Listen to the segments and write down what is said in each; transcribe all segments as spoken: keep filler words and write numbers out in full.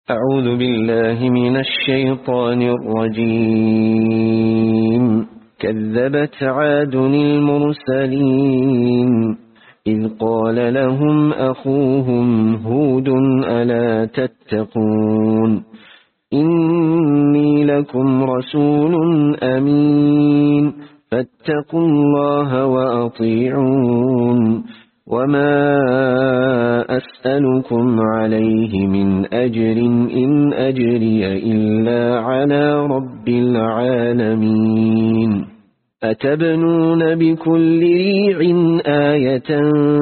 أعوذ بالله من الشيطان الرجيم. كذبت عاد المرسلين إذ قال لهم أخوهم هود ألا تتقون إني لكم رسول أمين فاتقوا الله وأطيعون وما أسألكم عليه من أجر إن أجري إلا على رب العالمين. أتبنون بكل ريع آية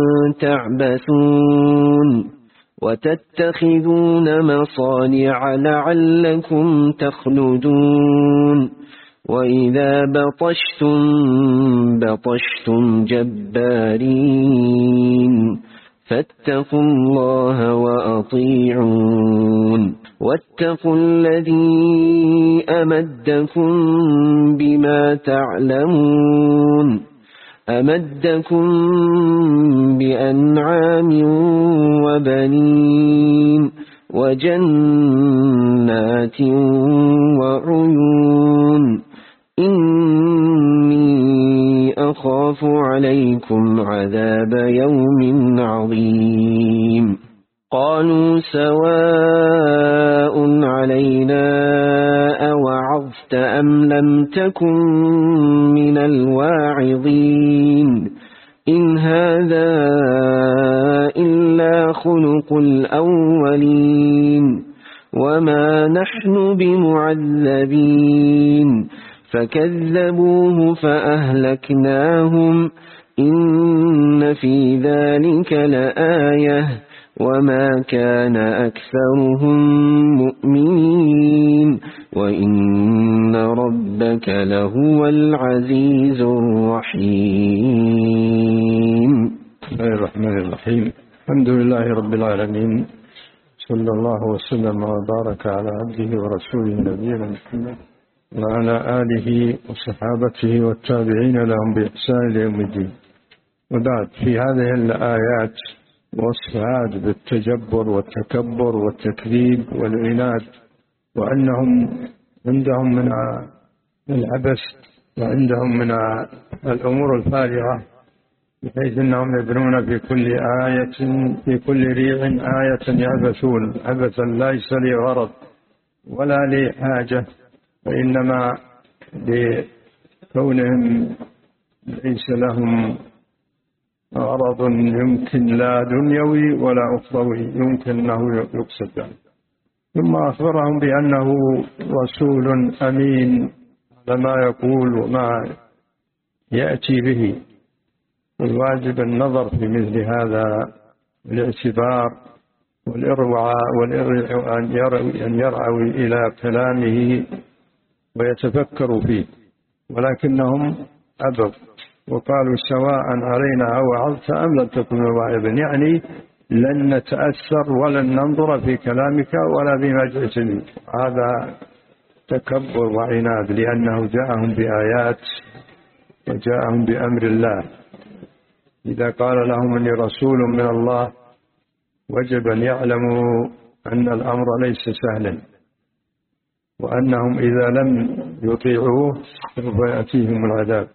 تعبثون وتتخذون مصانع لعلكم تخلدون وإذا بطشتم بطشتم جبارين فاتقوا الله وأطيعون واتقوا الذي أمدكم بما تعلمون أمدكم بأنعام وبنين وجنات وعيون إني أخاف عليكم عذاب يوم عظيم. قالوا سواء علينا أوعظت أم لم تكن من الواعظين إن هذا إلا خلق الأولين وما نحن بمعذبين فكذبوه فأهلكناهم إن في ذلك لآية وما كان أكثرهم مؤمنين وإن ربك لهو العزيز الرحيم. بسم الله الرحمن الرحيم. الحمد لله رب العالمين، صلى الله وسلم وبارك على عبده ورسوله نبينا محمد وعلى آله وصحابته والتابعين لهم بإحسان إلى يوم الدين. وبعد، في هذه الآيات وصف عاد بالتجبر والتكبر والتكذيب والعناد، وأنهم عندهم من العبث وعندهم من الأمور الفارغة، بحيث أنهم يبنون في كل آية في كل ريع آية يعبثون عبثا ليس لغرض ولا لحاجة، وإنما لكونهم ليس لهم غرض يمكن لا دنيوي ولا أخروي يمكن أنه يقصد ذلك. ثم أخبرهم بأنه رسول أمين على ما يقول وما يأتي به، والواجب النظر في مثل هذا الاعتبار والإرواء والإرواء أن يرعوا إلى كلامه ويتفكروا فيه، ولكنهم أبوا وقالوا سواء علينا أوعظت أم لم تكن واعظا، يعني لن نتأثر ولن ننظر في كلامك ولا بما جئت به. هذا تكبر وعناد، لأنه جاءهم بآيات وجاءهم بأمر الله. إذا قال لهم أني رسول من الله وجب أن يعلموا أن الأمر ليس سهلا، وأنهم إذا لم يطيعوه سوف يأتيهم العذاب.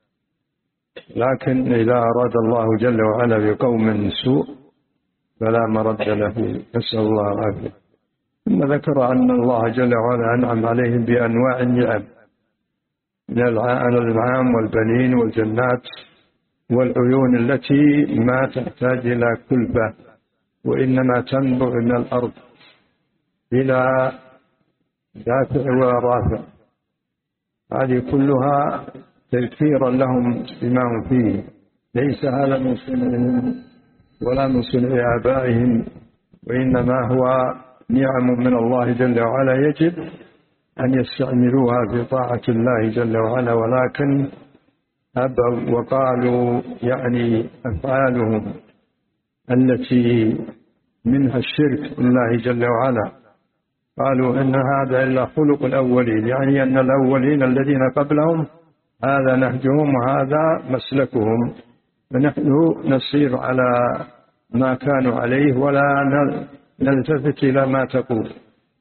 لكن إذا أراد الله جل وعلا بقوم سوء فلا مرد له، نسأل الله العافية. ثم ذكر أن الله جل وعلا أنعم عليهم بأنواع النعم من الأنعام والبنين والجنات والعيون التي ما تحتاج إلى كلفة، وإنما تنبع من الأرض إلى دافع ورافع. هذه كلها تذكيرا لهم بما هم فيه، ليس هذا من صنعهم ولا من صنع آبائهم، وإنما هو نعم من الله جل وعلا يجب أن يستعملوها في طاعة الله جل وعلا، ولكن أبوا وقالوا يعني أفعالهم التي منها الشرك بالله جل وعلا، قالوا إن هذا إلا خلق الأولين، يعني أن الأولين الذين قبلهم هذا نهجهم وهذا مسلكهم، فنحن نسير على ما كانوا عليه ولا نلتفت إلى ما تقول.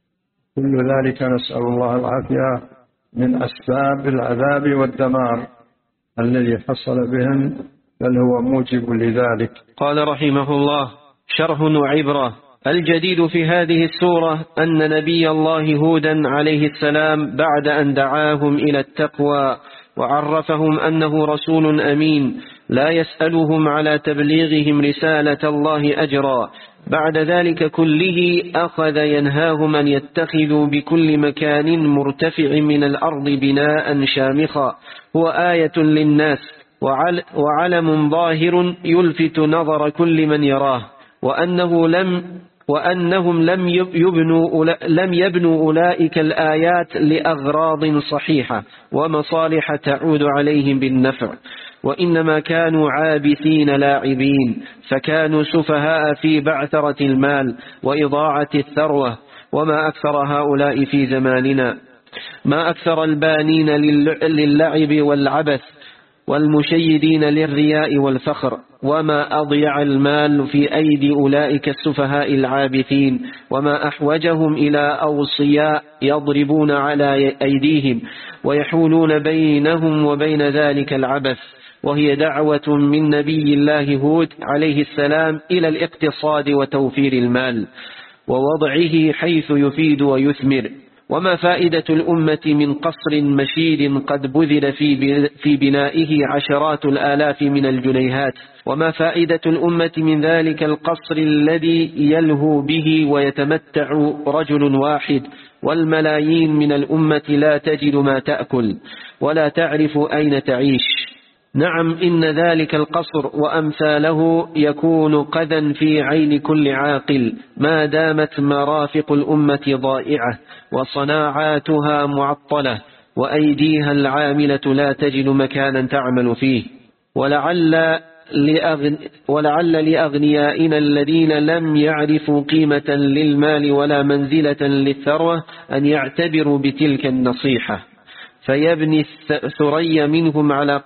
كل ذلك نسأل الله العافية من أسباب العذاب والدمار الذي حصل بهم، بل هو موجب لذلك. قال رحمه الله: شرح وعبرة. الجديد في هذه السورة أن نبي الله هودا عليه السلام بعد أن دعاهم إلى التقوى وعرفهم أنه رسول أمين لا يسألهم على تبليغهم رسالة الله أجرا، بعد ذلك كله أخذ ينهاهم أن يتخذوا بكل مكان مرتفع من الأرض بناء شامخا هو آية للناس وعلم ظاهر يلفت نظر كل من يراه، وأنه لم وأنهم لم يبنوا لم يبنوا أولئك الآيات لأغراض صحيحة ومصالح تعود عليهم بالنفع، وإنما كانوا عابثين لاعبين، فكانوا سفهاء في بعثرة المال وإضاعة الثروة. وما أكثر هؤلاء في زماننا، ما أكثر البانين للعب والعبث والمشيدين للرياء والفخر، وما أضيع المال في أيدي أولئك السفهاء العابثين، وما أحوجهم إلى أوصياء يضربون على أيديهم ويحولون بينهم وبين ذلك العبث، وهي دعوة من نبي الله هود عليه السلام إلى الاقتصاد وتوفير المال ووضعه حيث يفيد ويثمر. وما فائدة الأمة من قصر مشيد قد بذل في بنائه عشرات الآلاف من الجنيهات؟ وما فائدة الأمة من ذلك القصر الذي يلهو به ويتمتع رجل واحد، والملايين من الأمة لا تجد ما تأكل ولا تعرف أين تعيش؟ نعم، إن ذلك القصر وأمثاله يكون قذا في عين كل عاقل ما دامت مرافق الأمة ضائعة وصناعاتها معطلة وأيديها العاملة لا تجد مكانا تعمل فيه. ولعل لأغن ولعل لأغنيائنا الذين لم يعرفوا قيمة للمال ولا منزلة للثروة أن يعتبروا بتلك النصيحة، فيبني الثري منهم على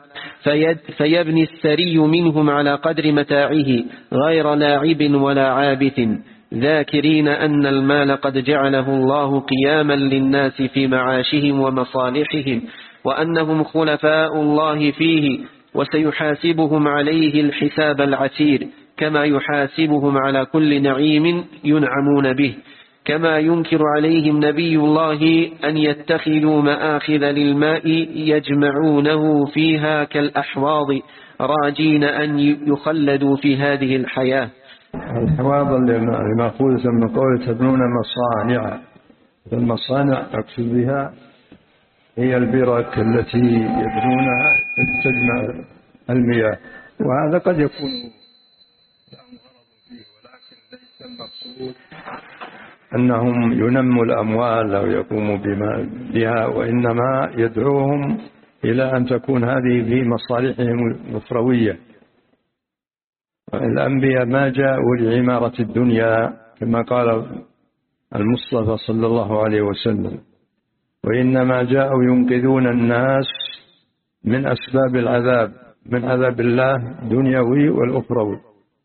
فيبني الثري منهم على قدر متاعه غير لاعب ولا عابث، ذاكرين أن المال قد جعله الله قياما للناس في معاشهم ومصالحهم، وأنهم خلفاء الله فيه، وسيحاسبهم عليه الحساب العسير كما يحاسبهم على كل نعيم ينعمون به، كما ينكر عليهم نبي الله أن يتخذوا مآخذ للماء يجمعونه فيها كالأحواض راجين أن يخلدوا في هذه الحياة. الحواض المأخوذة من قول تبنون مصانع، المصانع أقصد بها هي البرك التي يبنونها تجمع المياه، وهذا قد يكون لهم غرض فيه، ولكن ليس المقصود أنهم ينموا الأموال أو يقوموا بها، وإنما يدعوهم إلى أن تكون هذه في مصالحهم الأخروية. الأنبياء ما جاءوا لعمارة الدنيا كما قال المصطفى صلى الله عليه وسلم، وإنما جاءوا ينقذون الناس من أسباب العذاب، من عذاب الله الدنيوي والأخروي.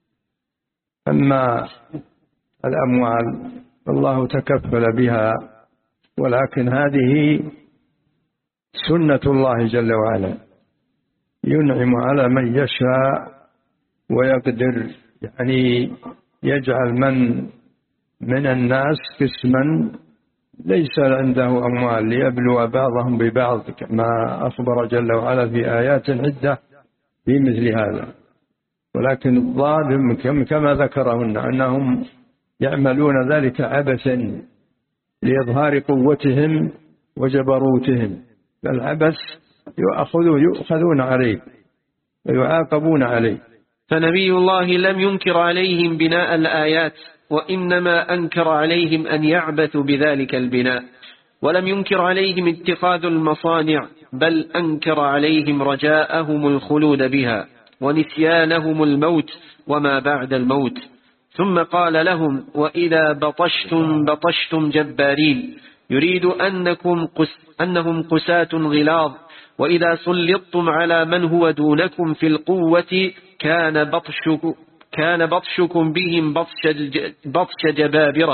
أما الأموال الله تكفل بها، ولكن هذه سنة الله جل وعلا، ينعم على من يشاء ويقدر، يعني يجعل من من الناس قسما ليس عنده أموال ليبلو بعضهم ببعض، كما أخبر جل وعلا في آيات عدة في مثل هذا. ولكن الظالم كما ذكرهن أنهم يعملون ذلك عبثا لإظهار قوتهم وجبروتهم، فالعبث يؤخذون عليه ويعاقبون عليه. فنبي الله لم ينكر عليهم بناء الآيات، وإنما أنكر عليهم أن يعبثوا بذلك البناء، ولم ينكر عليهم اتخاذ المصانع، بل أنكر عليهم رجاءهم الخلود بها ونسيانهم الموت وما بعد الموت. ثم قال لهم: وإذا بطشتم بطشتم جبارين، يريد أنكم قس أنهم قساة غلاظ، وإذا سلطتم على من هو دونكم في القوة كان بطشكم, كان بطشكم بهم بطش, بطش جبابرة،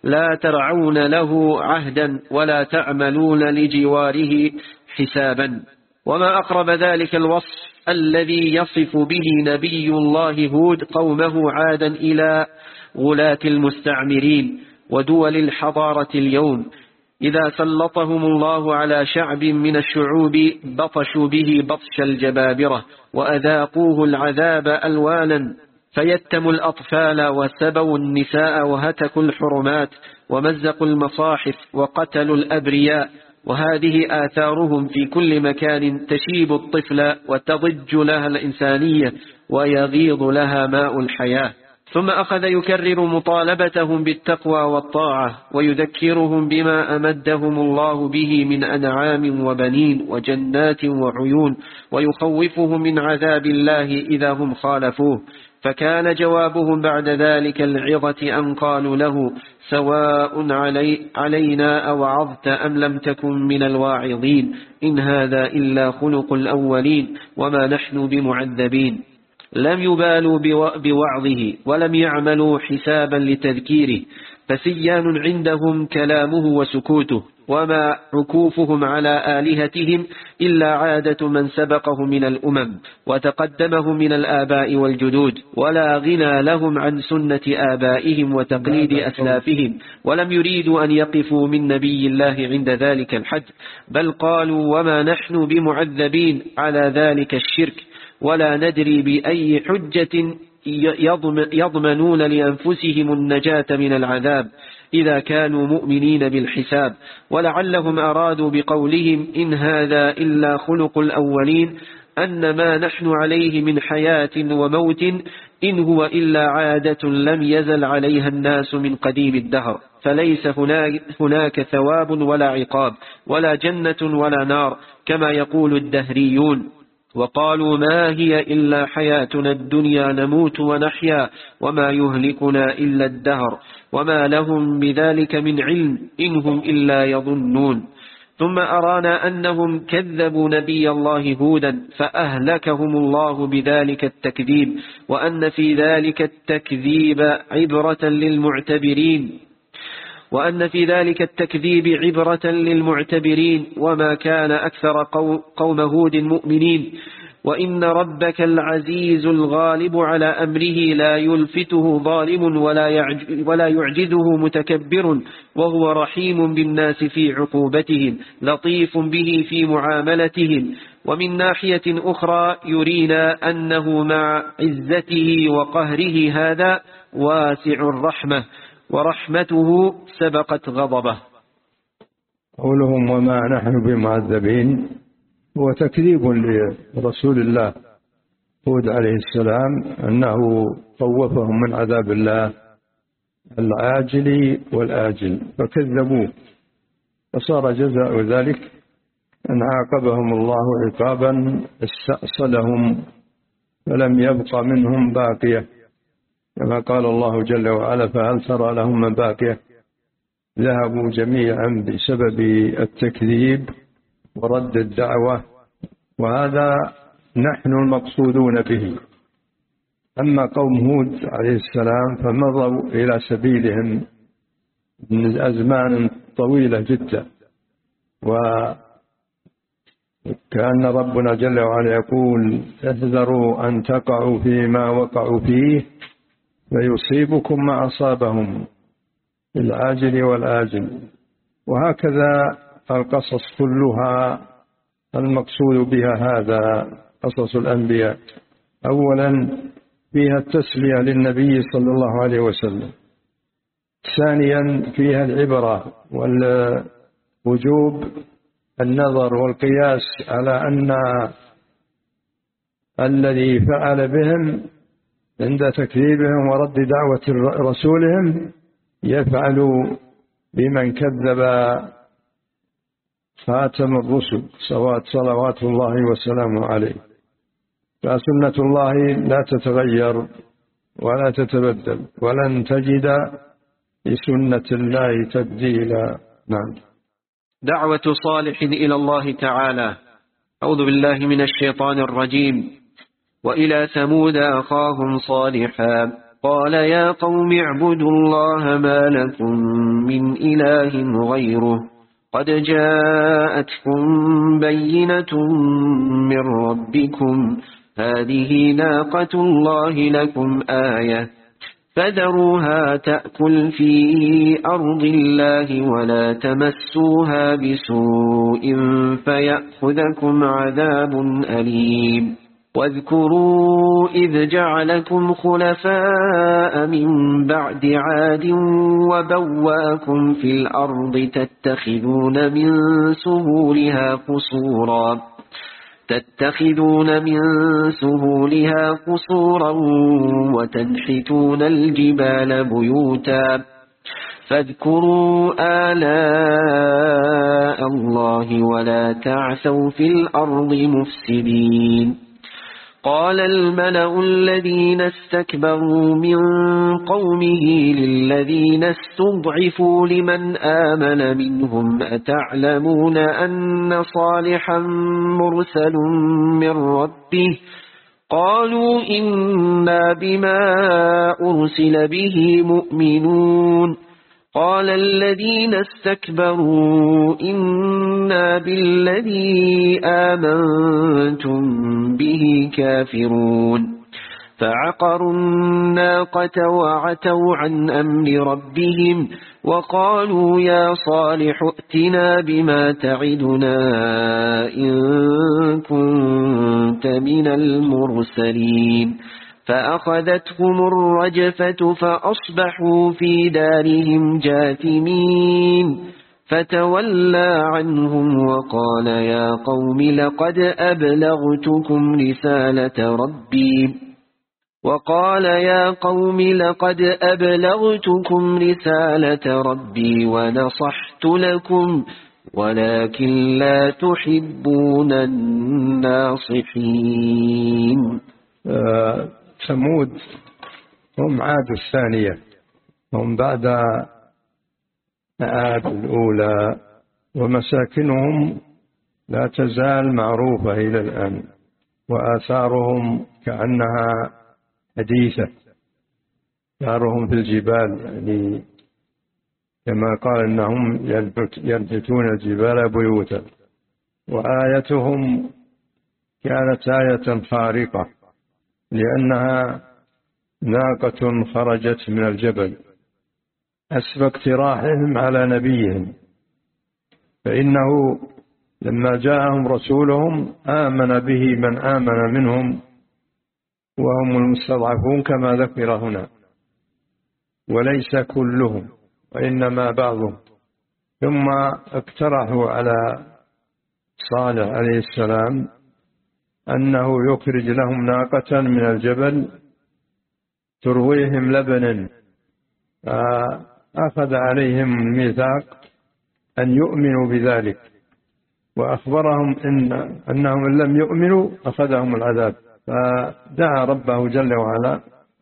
لا ترعون له عهدا ولا تعملون لجواره حسابا. وما أقرب ذلك الوصف الذي يصف به نبي الله هود قومه عادا إلى غلاة المستعمرين ودول الحضارة اليوم، إذا سلطهم الله على شعب من الشعوب بطشوا به بطش الجبابرة وأذاقوه العذاب ألوانا، فيتموا الأطفال وسبوا النساء وهتكوا الحرمات ومزقوا المصاحف وقتلوا الأبرياء، وهذه آثارهم في كل مكان تشيب الطفل وتضج لها الإنسانية ويغيض لها ماء الحياة. ثم أخذ يكرر مطالبتهم بالتقوى والطاعة ويذكرهم بما أمدهم الله به من أنعام وبنين وجنات وعيون، ويخوفهم من عذاب الله إذا هم خالفوه. فكان جوابهم بعد ذلك العظة أن قالوا له: سواء علي علينا أوعظت أم لم تكن من الواعظين، إن هذا إلا خلق الأولين وما نحن بمعذبين. لم يبالوا بوعظه ولم يعملوا حسابا لتذكيره، فسيان عندهم كلامه وسكوته، وما عكوفهم على آلهتهم إلا عادة من سبقه من الأمم وتقدمه من الآباء والجدود، ولا غنى لهم عن سنة آبائهم وتقليد أسلافهم، ولم يريدوا أن يقفوا من نبي الله عند ذلك الحد، بل قالوا: وما نحن بمعذبين على ذلك الشرك، ولا ندري بأي حجة يضمنون لأنفسهم النجاة من العذاب إذا كانوا مؤمنين بالحساب. ولعلهم أرادوا بقولهم إن هذا إلا خلق الأولين أن ما نحن عليه من حياة وموت إن هو إلا عادة لم يزل عليها الناس من قديم الدهر، فليس هناك ثواب ولا عقاب ولا جنة ولا نار كما يقول الدهريون. وقالوا: ما هي إلا حياتنا الدنيا نموت ونحيا وما يهلكنا إلا الدهر وما لهم بذلك من علم إن هم إلا يظنون. ثم أرانا أنهم كذبوا نبي الله هودا فأهلكهم الله بذلك التكذيب، وأن في ذلك التكذيب عبرة للمعتبرين وأن في ذلك التكذيب عبرة للمعتبرين وما كان أكثر قوم هود مؤمنين، وإن ربك العزيز الغالب على أمره لا يلفته ظالم ولا يعجزه متكبر، وهو رحيم بالناس في عقوبتهم لطيف به في معاملتهم. ومن ناحية أخرى يرينا أنه مع عزته وقهره هذا واسع الرحمة، ورحمته سبقت غضبه. قولهم وما نحن بمعذبين هو تكذيب لرسول الله هود عليه السلام، أنه خوفهم من عذاب الله العاجل والآجل فكذبوه، فصار جزاء ذلك أن عاقبهم الله عقابا استأصلهم فلم يبق منهم باقية، كما قال الله جل وعلا: فهل ترى لهم من باقية. ذهبوا جميعا بسبب التكذيب ورد الدعوة، وهذا نحن المقصودون به. أما قوم هود عليه السلام فمضوا إلى سبيلهم من أزمان طويلة جدا، وكأن ربنا جل وعلا يقول: احذروا أن تقعوا فيما وقعوا فيه فيصيبكم ما أصابهم العاجل والآجل. وهكذا القصص كلها المقصود بها هذا قصص الأنبياء. أولا فيها التسلية للنبي صلى الله عليه وسلم، ثانيا فيها العبرة والوجوب النظر والقياس على أن الذي فعل بهم عند تكذيبهم ورد دعوة رسولهم يفعل بمن كذب خاتم الرسل صلوات الله وسلامه عليه. فسنة الله لا تتغير ولا تتبدل، ولن تجد لسنة الله تبديلا. نعم. دعوة صالح إلى الله تعالى. أعوذ بالله من الشيطان الرجيم. وإلى ثمود أخاهم صالحا قال يا قوم اعبدوا الله ما لكم من إله غيره قد جاءتكم بينة من ربكم هذه ناقة الله لكم آية فذروها تأكل في أرض الله ولا تمسوها بسوء فيأخذكم عذاب أليم واذكروا إذ جعلكم خلفاء من بعد عاد وبواكم في الأرض تتخذون من سهولها قصورا تتخذون من سهولها قصورا وتنحتون الجبال بيوتا فاذكروا آلاء الله ولا تعثوا في الأرض مفسدين قال الملأ الذين استكبروا من قومه للذين استضعفوا لمن آمن منهم أتعلمون أن صالحا مرسل من ربه قالوا إنا بما أرسل به مؤمنون قال الذين استكبروا إنا بالذي آمنتم به كافرون فعقروا الناقة وعتوا عن أمر ربهم وقالوا يا صالح ائتنا بما تعدنا إن كنت من المرسلين فأخذتهم الرجفة فأصبحوا في دارهم جاثمين فتولى عنهم وقال يا قوم لقد أبلغتكم رسالة ربي وقال يا قوم لقد أبلغتكم رسالة ربي ونصحت لكم ولكن لا تحبون الناصحين. آه ثمود هم عاد الثانية، هم بعد عاد الأولى، ومساكنهم لا تزال معروفة إلى الآن، وآثارهم كأنها حديثة، آثارهم في الجبال، يعني كما قال إنهم ينحتون الجبال بيوتا، وآيتهم كانت آية خارقة لأنها ناقة خرجت من الجبل حسب اقتراحهم على نبيهم، فإنه لما جاءهم رسولهم آمن به من آمن منهم وهم المستضعفون كما ذكر هنا، وليس كلهم وإنما بعضهم. ثم اقترحوا على صالح عليه السلام أنه يخرج لهم ناقة من الجبل ترويهم لبنا، فأخذ عليهم الميثاق أن يؤمنوا بذلك، وأخبرهم إن أنهم إن لم يؤمنوا أخذهم العذاب، فدعا ربه جل وعلا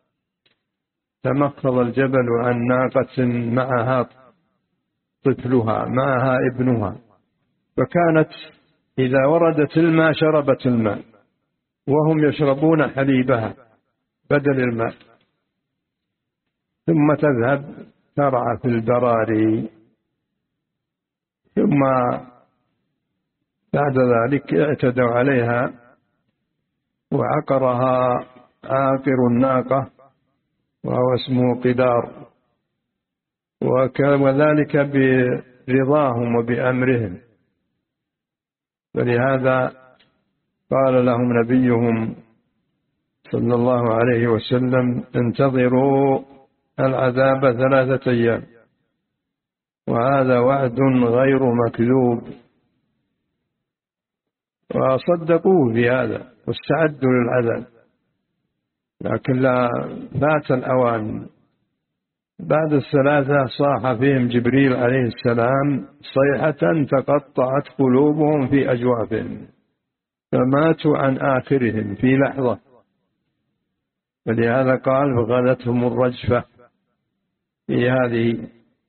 تمخض الجبل عن ناقة معها طفلها معها ابنها، فكانت إذا وردت الماء شربت الماء وهم يشربون حليبها بدل الماء، ثم تذهب ترعى في البراري، ثم بعد ذلك اعتدوا عليها وعقرها عاقر الناقة وهو اسمه قدار، وذلك برضاهم وبأمرهم، ولهذا قال لهم نبيهم صلى الله عليه وسلم انتظروا العذاب ثلاثة أيام، وهذا وعد غير مكذوب، وصدقوه بهذا واستعدوا للعذاب، لكن لا فات الأوان. بعد الثلاثة صاح فيهم جبريل عليه السلام صيحة تقطعت قلوبهم في أجوافهم، فماتوا عن آخرهم في لحظة، ولهذا قال فغلتهم الرجفة في هذه.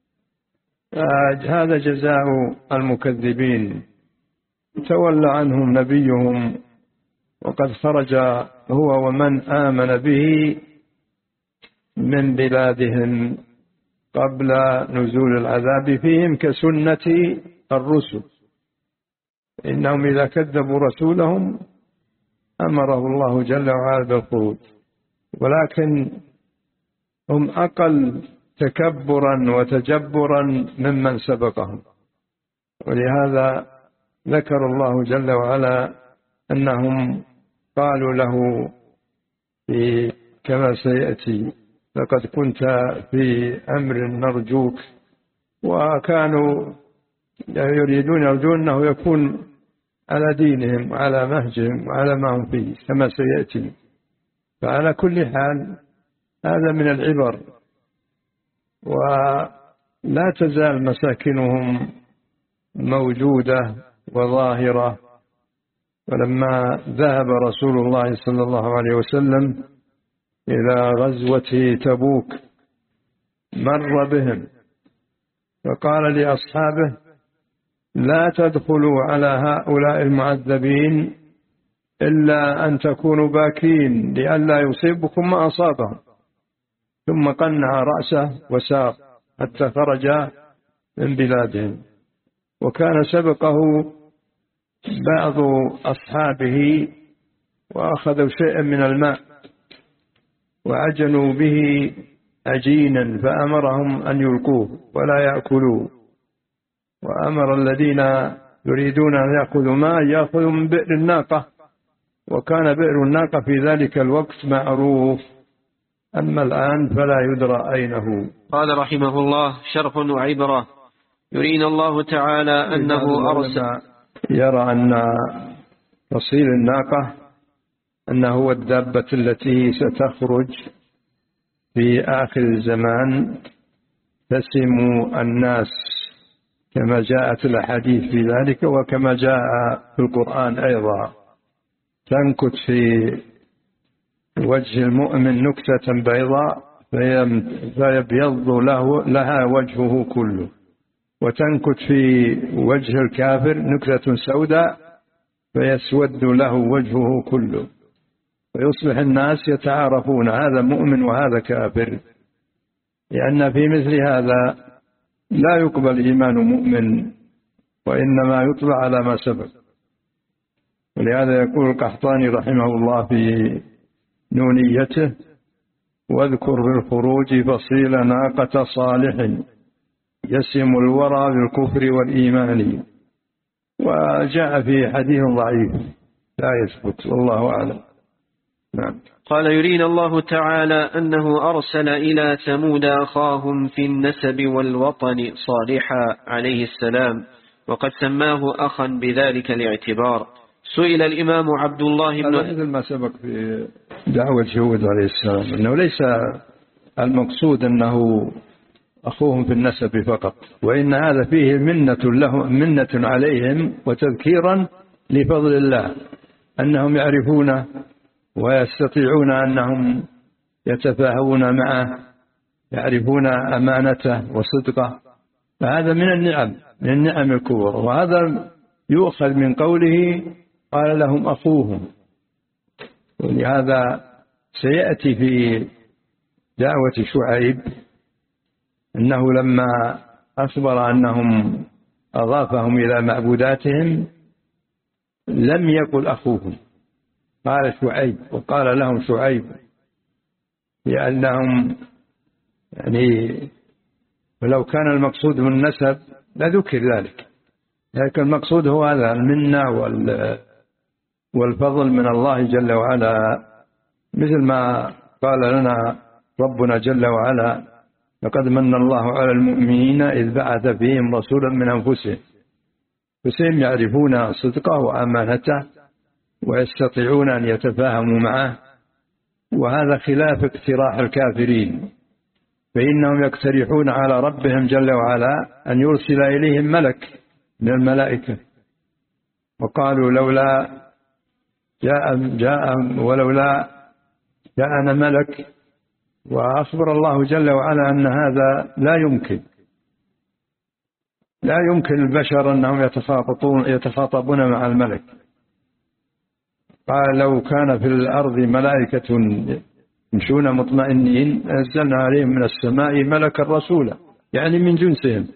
هذا جزاء المكذبين، تولى عنهم نبيهم وقد خرج هو ومن آمن به من بلادهم قبل نزول العذاب فيهم كسنة الرسل، إنهم إذا كذبوا رسولهم أمره الله جل وعلا بالخروج، ولكن هم أقل تكبرا وتجبرا ممن سبقهم، ولهذا ذكر الله جل وعلا أنهم قالوا له في كما سيأتي لقد كنت في أمر نرجوك، وكانوا يريدون يرجون أنه يكون على دينهم وعلى مهجهم وعلى ما هم فيه كما سيأتي. فعلى كل حال هذا من العبر، ولا تزال مساكنهم موجودة وظاهرة. ولما ذهب رسول الله صلى الله عليه وسلم إلى غزوة تبوك مر بهم فقال لأصحابه لا تدخلوا على هؤلاء المعذبين إلا أن تكونوا باكين لئلا يصيبكم ما أصابهم، ثم قنع رأسه وساق حتى خرج من بلادهم. وكان سبقه بعض أصحابه وأخذوا شيئا من الماء وعجنوا به عجينا فأمرهم أن يلقوه ولا يأكلوه، وأمر الذين يريدون أن يأخذوا ماء يأخذوا من بئر الناقة، وكان بئر الناقة في ذلك الوقت معروف، أما الآن فلا يدرى أين هو. قال رحمه الله: شرح وعبرة. يرينا الله تعالى أنه أرسل يرى أن فصيل الناقة أنه هو الدابة التي ستخرج في آخر الزمان تسم الناس كما جاءت الأحاديث في ذلك، وكما جاء في القرآن أيضا، تنكت في وجه المؤمن نكتة بيضاء فيبيض له لها وجهه كله، وتنكت في وجه الكافر نكتة سوداء فيسود له وجهه كله، ويصبح الناس يتعارفون هذا مؤمن وهذا كافر، لأن في مثل هذا لا يقبل إيمان مؤمن وإنما يطلع على ما سبق. ولهذا يقول القحطاني رحمه الله في نونيته: واذكر بالخروج فصيل ناقة صالح يسم الورى بالكفر والإيمان. وجاء في حديث ضعيف لا يثبت والله أعلم. نعم. قال: يرينا الله تعالى أنه أرسل إلى ثمود أخاهم في النسب والوطن صالحا عليه السلام، وقد سماه أخا بذلك الاعتبار. سئل الإمام عبد الله بن مثل ما سبق في دعوة هود عليه السلام أنه ليس المقصود أنه أخوهم في النسب فقط، وإن هذا فيه منة له منة عليهم وتذكيرا لفضل الله أنهم يعرفونه ويستطيعون أنهم يتفاهمون معه، يعرفون أمانته وصدقه، فهذا من النعم من النعم الكبرى. وهذا يؤخذ من قوله قال لهم أخوهم، ولهذا سيأتي في دعوة شعيب أنه لما أخبر أنهم أضافهم إلى معبوداتهم لم يقل أخوهم، قال شعيب، وقال لهم شعيب، لأنهم يعني ولو كان المقصود من النسب لذكر ذلك، لكن المقصود هو هذا المنة والفضل من الله جل وعلا، مثل ما قال لنا ربنا جل وعلا: لقد من الله على المؤمنين إذ بعث فيهم رسولا من أنفسهم، فسهم يعرفون صدقه وأمانته ويستطيعون أن يتفاهموا معه، وهذا خلاف اقتراح الكافرين، فإنهم يقترحون على ربهم جل وعلا أن يرسل إليهم ملك من الملائكة، وقالوا لولا جاء, جاء ولولا جاءنا ملك، وأخبر الله جل وعلا أن هذا لا يمكن لا يمكن البشر أنهم يتخاطبون يتخاطبون مع الملك. قال: لو كان في الأرض ملائكة يمشون مطمئنين أنزلنا عليهم من السماء ملكا رسولا، يعني من جنسهم.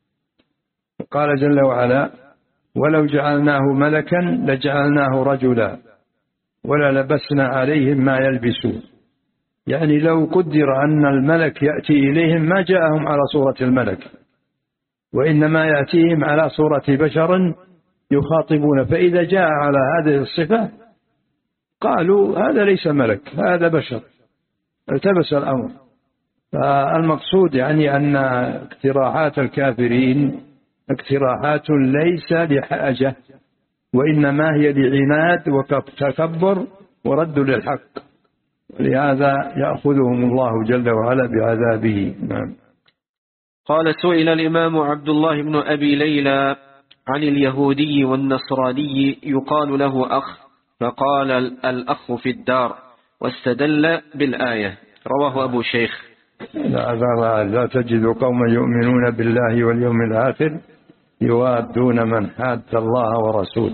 قال جل وعلا: ولو جعلناه ملكا لجعلناه رجلا ولا لبسنا عليهم ما يلبسون. يعني لو قدر أن الملك يأتي إليهم ما جاءهم على صورة الملك، وإنما يأتيهم على صورة بشر يخاطبون، فإذا جاء على هذه الصفة قالوا هذا ليس ملك، هذا بشر، التبس الأمر. فالمقصود يعني أن اقتراحات الكافرين اقتراحات ليس لحاجة، وإنما هي لعناد وتكبر ورد للحق، لهذا يأخذهم الله جل وعلا بعذابه. نعم. قال: سئل الإمام عبد الله بن أبي ليلى عن اليهودي والنصراني يقال له أخ، فقال: الأخ في الدار، واستدل بالآية. رواه أبو شيخ. لا, لا, لا تجد قوما يؤمنون بالله واليوم الآخر يوادون من حاد الله ورسوله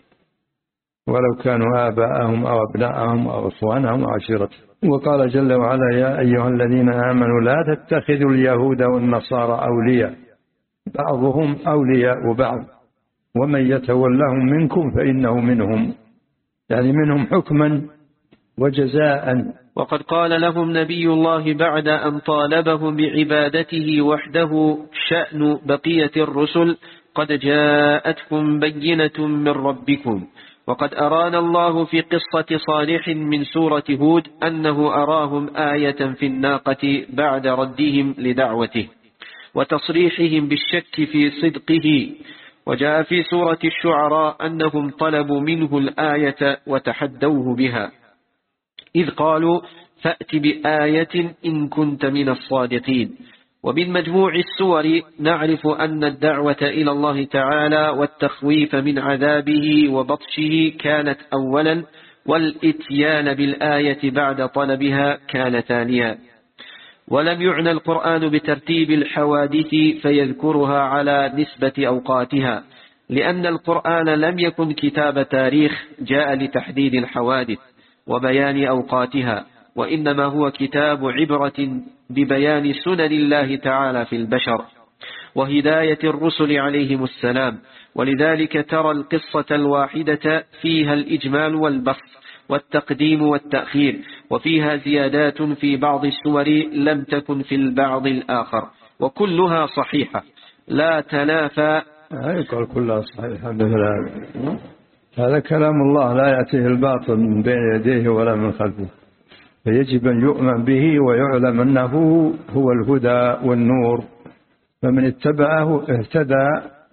ولو كانوا آباءهم أو أبناءهم أو إخوانهم أو عشيرتهم. وقال جل وعلا: يا أيها الذين آمنوا لا تتخذوا اليهود والنصارى أولياء بعضهم أولياء بعض ومن يتولهم منكم فإنه منهم، يعني منهم حكما وجزاء. وقد قال لهم نبي الله بعد أن طالبهم بعبادته وحده: شأن بقية الرسل قد جاءتكم بينة من ربكم. وقد أرانا الله في قصة صالح من سورة هود أنه أراهم آية في الناقة بعد ردهم لدعوته وتصريحهم بالشك في صدقه. وجاء في سورة الشعراء أنهم طلبوا منه الآية وتحدوه بها، إذ قالوا: فأت بآية إن كنت من الصادقين. ومن مجموع السور نعرف أن الدعوة إلى الله تعالى والتخويف من عذابه وبطشه كانت أولا، والإتيان بالآية بعد طلبها كان ثانيا. ولم يعنى القرآن بترتيب الحوادث فيذكرها على نسبة أوقاتها، لأن القرآن لم يكن كتاب تاريخ جاء لتحديد الحوادث وبيان أوقاتها، وإنما هو كتاب عبرة ببيان سنن الله تعالى في البشر وهداية الرسل عليهم السلام. ولذلك ترى القصة الواحدة فيها الإجمال والبسط والتقديم والتأخير، وفيها زيادات في بعض السور لم تكن في البعض الآخر، وكلها صحيحة لا تنافى. يقول كلها صحيحة، هذا كلام الله لا يأتيه الباطل من بين يديه ولا من خلفه، فيجب أن يؤمن به ويعلم أنه هو الهدى والنور، فمن اتبعه اهتدى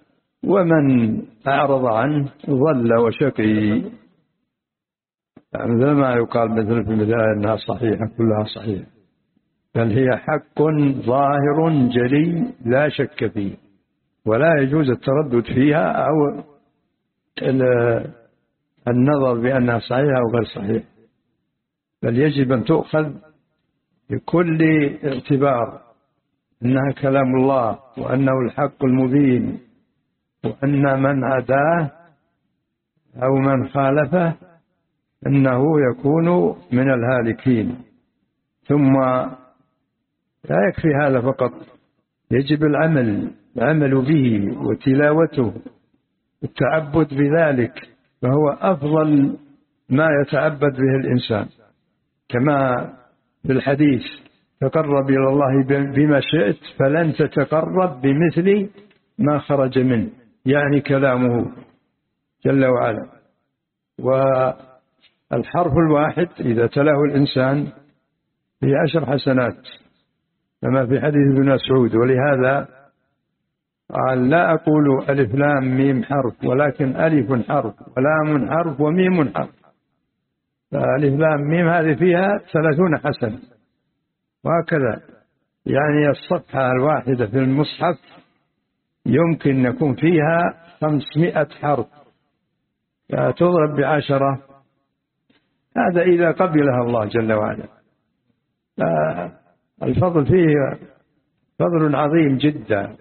ومن أعرض عنه ضل وشقي. يعني ما يقال مثل في البداية أنها صحيحة، كلها صحيحة، بل هي حق ظاهر جلي لا شك فيه، ولا يجوز التردد فيها أو النظر بأنها صحيحة أو غير صحيحة، بل يجب أن تؤخذ بكل اعتبار أنها كلام الله وأنه الحق المبين، وأن من عداه أو من خالفه أنه يكون من الهالكين. ثم لا يكفي هذا فقط، يجب العمل العمل به وتلاوته التعبد بذلك، فهو أفضل ما يتعبد به الإنسان، كما في الحديث: تقرب إلى الله بما شئت فلن تتقرب بمثل ما خرج منه، يعني كلامه جل وعلا. والحرف الواحد إذا تلاه الإنسان في عشر حسنات كما في حديث ابن مسعود. ولهذا قال: لا أقول ألف لام ميم حرف، ولكن ألف حرف ولام حرف وميم حرف. فألف لام ميم هذه فيها ثلاثون حسنة، وهكذا يعني الصفحة الواحدة في المصحف يمكن يكون فيها خمسمائة حرف، فتضرب بعشرة، هذا إذا قبلها الله جل وعلا. الفضل فيه فضل عظيم جدا،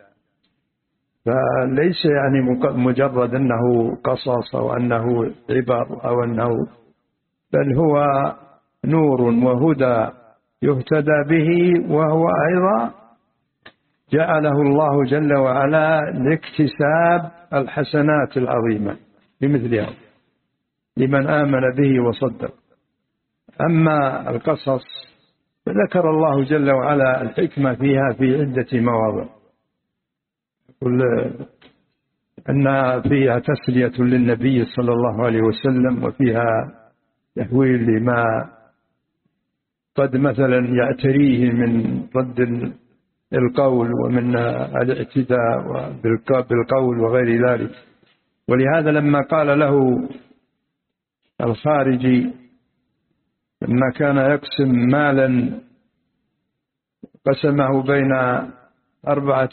فليس يعني مجرد أنه قصص أو أنه عبر أو أنه، بل هو نور وهدى يهتدى به، وهو أيضا جعله الله جل وعلا لاكتساب الحسنات العظيمة بمثلها لمن آمن به وصدق. أما القصص فذكر الله جل وعلا الحكمة فيها في عدة مواضع، يقول أن فيها تسلية للنبي صلى الله عليه وسلم، وفيها تحويل لما قد مثلا يعتريه من رد القول ومن الاعتداء بالقول وغير ذلك. ولهذا لما قال له الخارجي لما كان يقسم مالا قسمه بين أربعة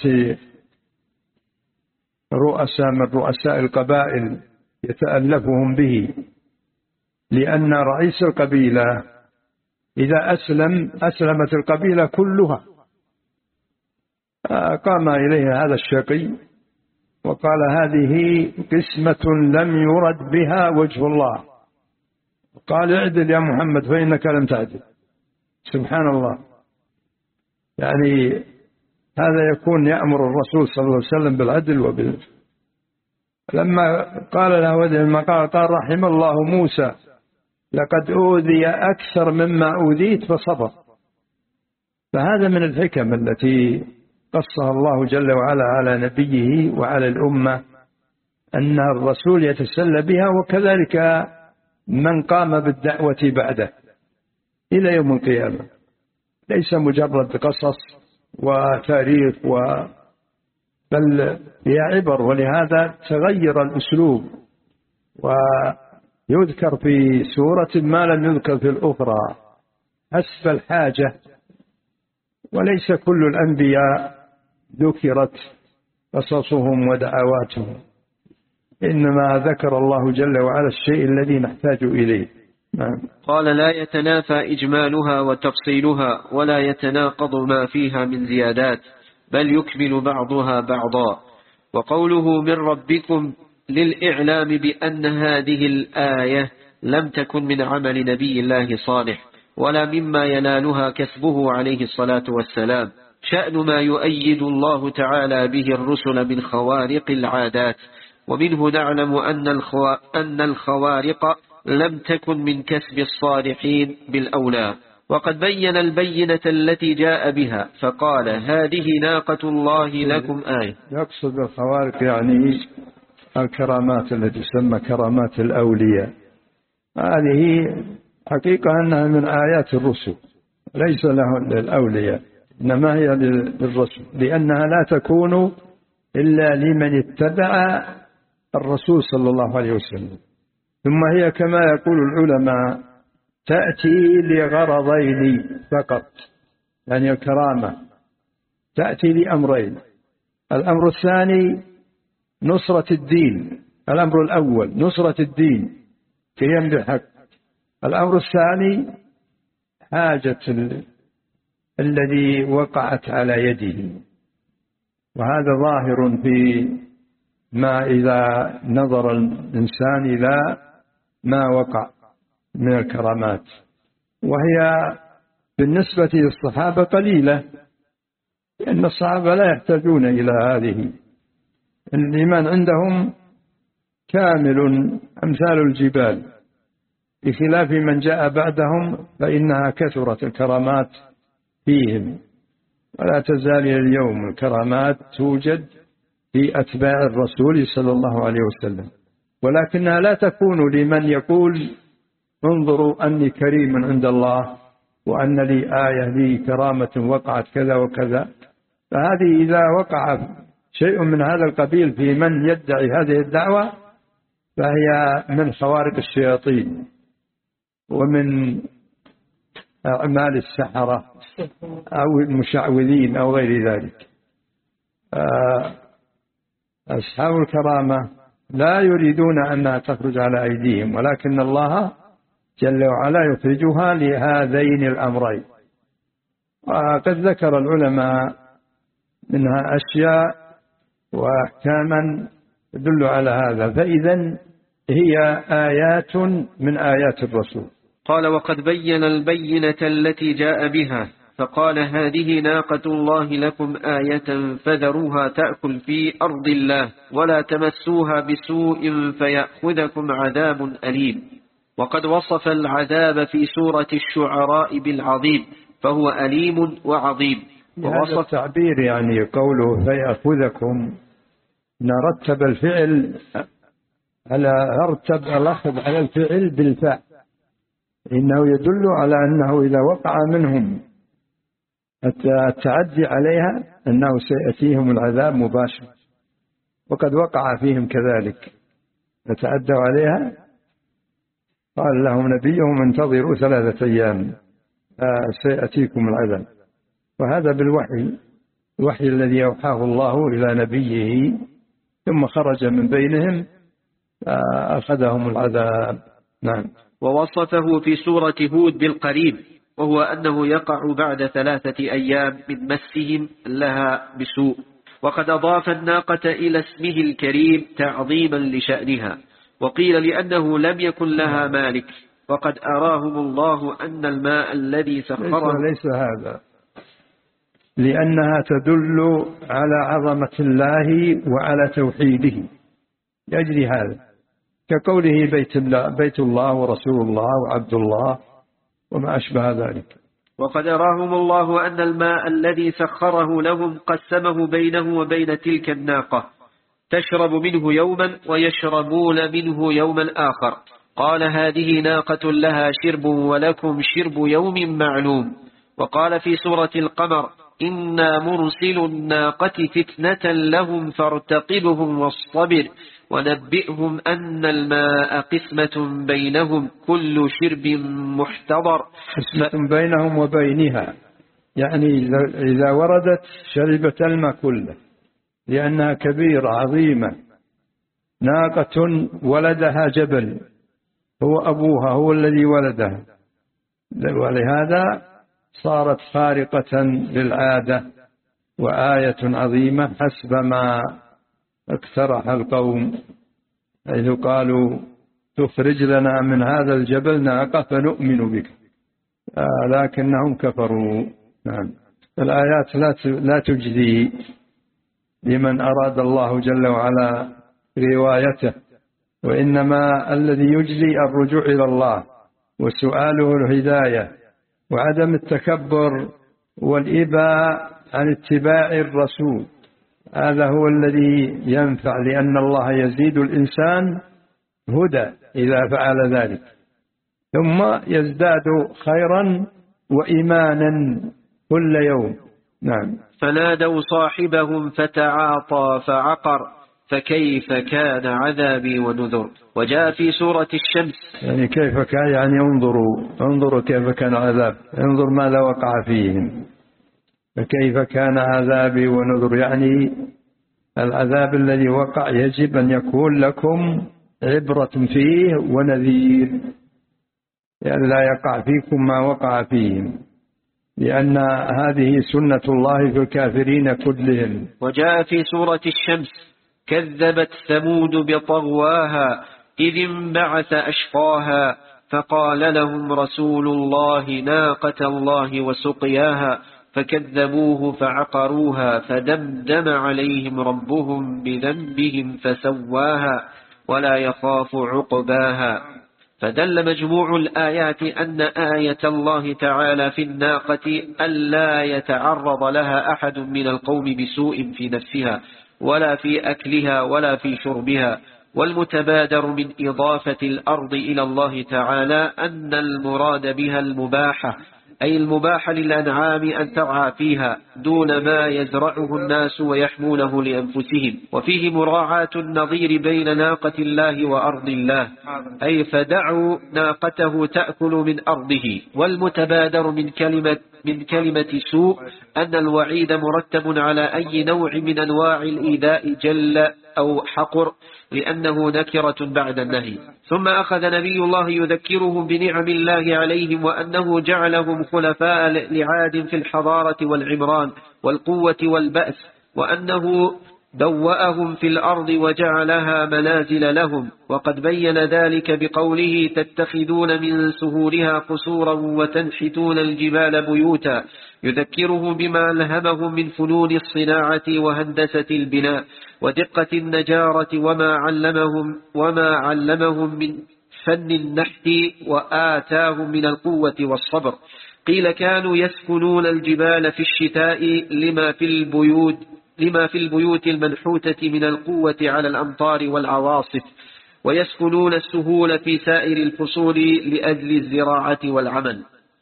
رؤساء من رؤساء القبائل يتألفهم به، لأن رئيس القبيلة إذا أسلم أسلمت القبيلة كلها. قام إليه هذا الشقي وقال هذه قسمة لم يرد بها وجه الله، قال اعدل يا محمد فإنك لم تعدل. سبحان الله، يعني هذا يكون يأمر الرسول صلى الله عليه وسلم بالعدل وبال لما قال له لما قال قال رحم الله موسى لقد أوذي أكثر مما أوذيت فصبر. فهذا من الحكم التي قصها الله جل وعلا على نبيه وعلى الأمة، أن الرسول يتسلى بها، وكذلك من قام بالدعوة بعده إلى يوم القيامة، ليس مجرد قصص وتاريخ و بل هي عبر. ولهذا تغير الأسلوب ويذكر في سورة ما لم يذكر في الأخرى حسب الحاجة، وليس كل الأنبياء ذكرت قصصهم ودعواتهم، إنما ذكر الله جل وعلا الشيء الذي نحتاج إليه. نعم. قال لا يتنافى إجمالها وتفصيلها ولا يتناقض ما فيها من زيادات، بل يكمل بعضها بعضا. وقوله من ربكم للإعلام بأن هذه الآية لم تكن من عمل نبي الله صالح ولا مما ينالها كسبه عليه الصلاة والسلام، شأن ما يؤيد الله تعالى به الرسل من خوارق العادات. ومنه نعلم أن أن الخوارق لم تكن من كسب الصالحين بالأولى. وقد بين البينة التي جاء بها فقال هذه ناقة الله لكم آية. يقصد الخوارق يعني الكرامات التي تسمى كرامات الأولياء، هذه حقيقة أنها من آيات الرسل ليس له للأولياء، إنما هي للرسل، لأنها لا تكون إلا لمن اتبع الرسول صلى الله عليه وسلم. ثم هي كما يقول العلماء تأتي لغرضين فقط، يعني الكرامة تأتي لأمرين: الأمر الثاني نصرة الدين، الأمر الأول نصرة الدين قيام بالحق، الأمر الثاني حاجة الذي وقعت على يده. وهذا ظاهر في ما إذا نظر الإنسان إلى ما وقع من الكرامات، وهي بالنسبة للصحابة قليلة، لأن الصحابة لا يحتاجون إلى هذه. الإيمان عندهم كامل أمثال الجبال، بخلاف من جاء بعدهم فإنها كثرت الكرامات فيهم، ولا تزال اليوم الكرامات توجد في أتباع الرسول صلى الله عليه وسلم، ولكنها لا تكون لمن يقول انظروا أني كريم عند الله وأن لي آية لي كرامة وقعت كذا وكذا. فهذه إذا وقع شيء من هذا القبيل في من يدعي هذه الدعوة فهي من خوارق الشياطين ومن أعمال السحرة أو المشعوذين أو غير ذلك. أصحاب الكرامة لا يريدون أنها تخرج على أيديهم، ولكن الله جل وعلا يخرجها لهذين الأمرين. وقد ذكر العلماء منها أشياء وأحكاما تدل على هذا، فإذا هي آيات من آيات الرسول قال: وقد بين البينة التي جاء بها، فقال: هذه ناقة الله لكم آية فذروها تأكل في أرض الله ولا تمسوها بسوء فيأخذكم عذاب أليم. وقد وصف العذاب في سورة الشعراء بالعظيم، فهو أليم وعظيم. ووصف التعبير يعني قوله فيأخذكم، نرتب الفعل على ارتب الأخذ على الفعل بالفاء، إنه يدل على أنه إذا وقع منهم التعدي عليها أنه سيأتيهم العذاب مباشر، وقد وقع فيهم كذلك فتعدوا عليها. قال لهم نبيهم انتظروا ثلاثة أيام سيأتيكم العذاب، وهذا بالوحي، الوحي الذي أوحاه الله إلى نبيه، ثم خرج من بينهم أخذهم العذاب. نعم. ووصفه في سورة هود بالقريب، وهو أنه يقع بعد ثلاثة أيام من مسهم لها بسوء. وقد أضاف الناقة إلى اسمه الكريم تعظيما لشأنها، وقيل لأنه لم يكن لها مالك، وقد أراهم الله أن الماء الذي سخره ليس, ليس هذا، لأنها تدل على عظمة الله وعلى توحيده، يجري هذا كقوله بيت الله, بيت الله ورسول الله وعبد الله وما أشبه ذلك. وقد أراهم الله أن الماء الذي سخره لهم قسمه بينه وبين تلك الناقة، تشرب منه يوما ويشربون منه يوما آخر. قال: هذه ناقة لها شرب ولكم شرب يوم معلوم. وقال في سورة القمر: إنا مرسل الناقة فتنة لهم فارتقبهم واصطبر ونبئهم أن الماء قسمة بينهم كل شرب محتضر. قسمة بينهم وبينها، يعني إذا وردت شربت الماء كله، لأنها كبيرة عظيمة، ناقة ولدها جبل، هو أبوها هو الذي ولدها، ولهذا صارت خارقة للعادة وآية عظيمة حسب ما اقترح القوم، حيث قالوا: تخرج لنا من هذا الجبل ناقة فنؤمن بك، آه لكنهم كفروا. نعم. الآيات لا تجزي لمن أراد الله جل وعلا روايته، وإنما الذي يجزي الرجوع إلى الله وسؤاله الهداية وعدم التكبر والإباء عن اتباع الرسول، هذا هو الذي ينفع، لأن الله يزيد الإنسان هدى إذا فعل ذلك، ثم يزداد خيرا وإيمانا كل يوم. نعم. فنادوا صاحبهم فتعاطى فعقر فكيف كان عذابي ونذر. وجاء في سورة الشمس، يعني كيف كان، يعني انظروا انظروا كيف كان عذاب، انظر ماذا وقع فيهم، فكيف كان عذابي ونذر، يعني العذاب الذي وقع يجب أن يكون لكم عبرة فيه ونذير، يعني لا يقع فيكم ما وقع فيهم، لأن هذه سنة الله في الكافرين كلهم. وجاء في سورة الشمس: كذبت ثمود بطغواها إذ انبعث أشقاها فقال لهم رسول الله ناقة الله وسقياها فكذبوه فعقروها فدمدم عليهم ربهم بذنبهم فسواها ولا يخاف عقباها. فدل مجموع الآيات أن آية الله تعالى في الناقة ألا يتعرض لها أحد من القوم بسوء في نفسها ولا في أكلها ولا في شربها. والمتبادر من إضافة الأرض إلى الله تعالى أن المراد بها المباحة، أي المباحة للأنعام أن ترعى فيها دون ما يزرعه الناس ويحمونه لأنفسهم. وفيه مراعاة النظير بين ناقة الله وأرض الله، أي فدعوا ناقته تأكل من أرضه. والمتبادر من كلمة من كلمة سوء أن الوعيد مرتب على أي نوع من أنواع الإيذاء جل أو حقر، لأنه نكرة بعد النهي. ثم أخذ نبي الله يذكرهم بنعم الله عليهم وأنه جعلهم خلفاء لعاد في الحضارة والعمران والقوة والبأس، وأنه بوأهم في الأرض وجعلها منازل لهم، وقد بين ذلك بقوله تتخذون من سهولها قصورا وتنحتون الجبال بيوتا، يذكره بما ألهمهم من فنون الصناعة وهندسة البناء ودقة النجارة وما علمهم, وما علمهم من فن النحت وآتاهم من القوة والصبر. قيل كانوا يسكنون الجبال في الشتاء لما في البيوت لما في البيوت المنحوتة من القوة على الأمطار والعواصف، ويسكنون السهول في سائر الفصول لأجل الزراعة والعمل.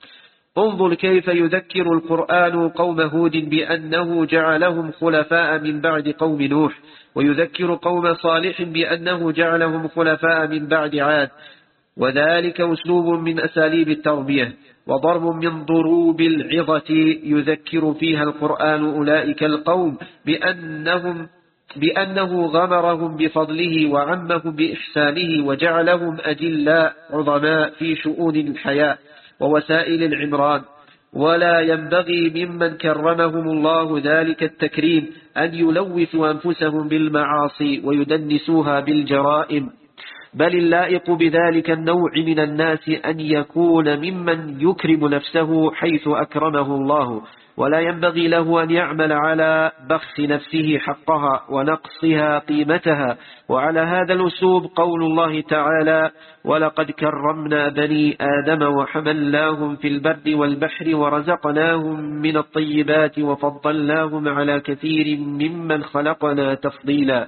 انظر كيف يذكر القرآن قوم هود بأنه جعلهم خلفاء من بعد قوم نوح، ويذكر قوم صالح بأنه جعلهم خلفاء من بعد عاد، وذلك أسلوب من أساليب التربية وضرب من ضروب العظة يذكر فيها القرآن أولئك القوم بأنهم بأنه غمرهم بفضله وعمهم بإحسانه وجعلهم أجلاء عظماء في شؤون الحياة ووسائل العمران. ولا ينبغي ممن كرمهم الله ذلك التكريم أن يلوثوا أنفسهم بالمعاصي ويدنسوها بالجرائم، بل اللائق بذلك النوع من الناس أن يكون ممن يكرم نفسه حيث أكرمه الله، ولا ينبغي له أن يعمل على بخس نفسه حقها ونقصها قيمتها. وعلى هذا الأسلوب قول الله تعالى ولقد كرمنا بني آدم وحملناهم في البر والبحر ورزقناهم من الطيبات وفضلناهم على كثير ممن خلقنا تفضيلا.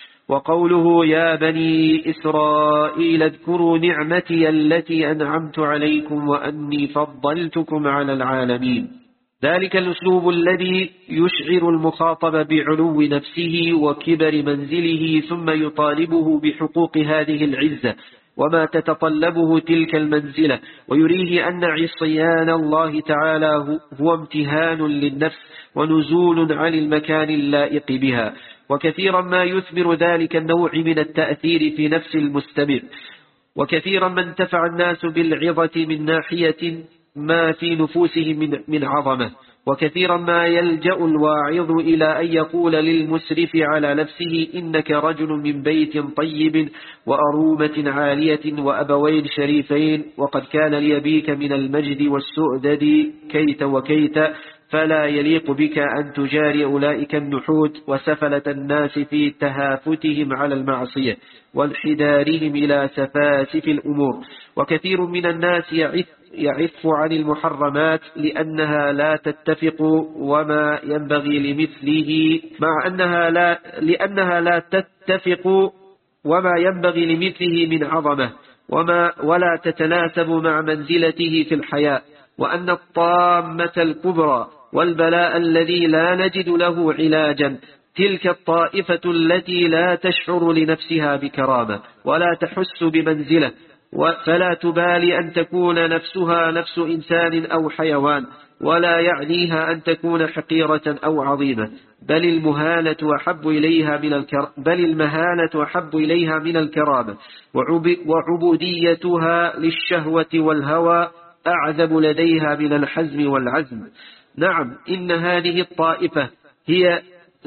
وقوله يا بني إسرائيل اذكروا نعمتي التي أنعمت عليكم وأني فضلتكم على العالمين، ذلك الأسلوب الذي يشعر المخاطب بعلو نفسه وكبر منزله ثم يطالبه بحقوق هذه العزة وما تتطلبه تلك المنزلة، ويريه أن عصيان الله تعالى هو امتهان للنفس ونزول عن المكان اللائق بها. وكثيرا ما يثمر ذلك النوع من التأثير في نفس المستمع، وكثيرا ما انتفع الناس بالعظة من ناحية ما في نفوسهم من, من عظمة، وكثيرا ما يلجأ الواعظ إلى أن يقول للمسرف على نفسه إنك رجل من بيت طيب وأرومة عالية وأبوين شريفين، وقد كان ليبيك من المجد والسؤدد كيت وكيت، فلا يليق بك أن تجاري أولئك النحوت وسفلة الناس في تهافتهم على المعصية وانحدارهم إلى سفاسف الأمور. وكثير من الناس يعث يعف عن المحرمات لأنها لا تتفق وما ينبغي لمثله مع أنها لا لأنها لا تتفق وما ينبغي لمثله من عظمة وما ولا تتناسب مع منزلته في الحياة، وأن الطامة الكبرى والبلاء الذي لا نجد له علاجا تلك الطائفة التي لا تشعر لنفسها بكرامة ولا تحس بمنزلة، فلا تبالي أن تكون نفسها نفس إنسان أو حيوان، ولا يعنيها أن تكون حقيرة أو عظيمة، بل المهانة أحب إليها من الكر... بل المهانة أحب إليها من الكرامة، وعب... وعبوديتها للشهوة والهوى أعذب لديها من الحزم والعزم. نعم، إن هذه الطائفة هي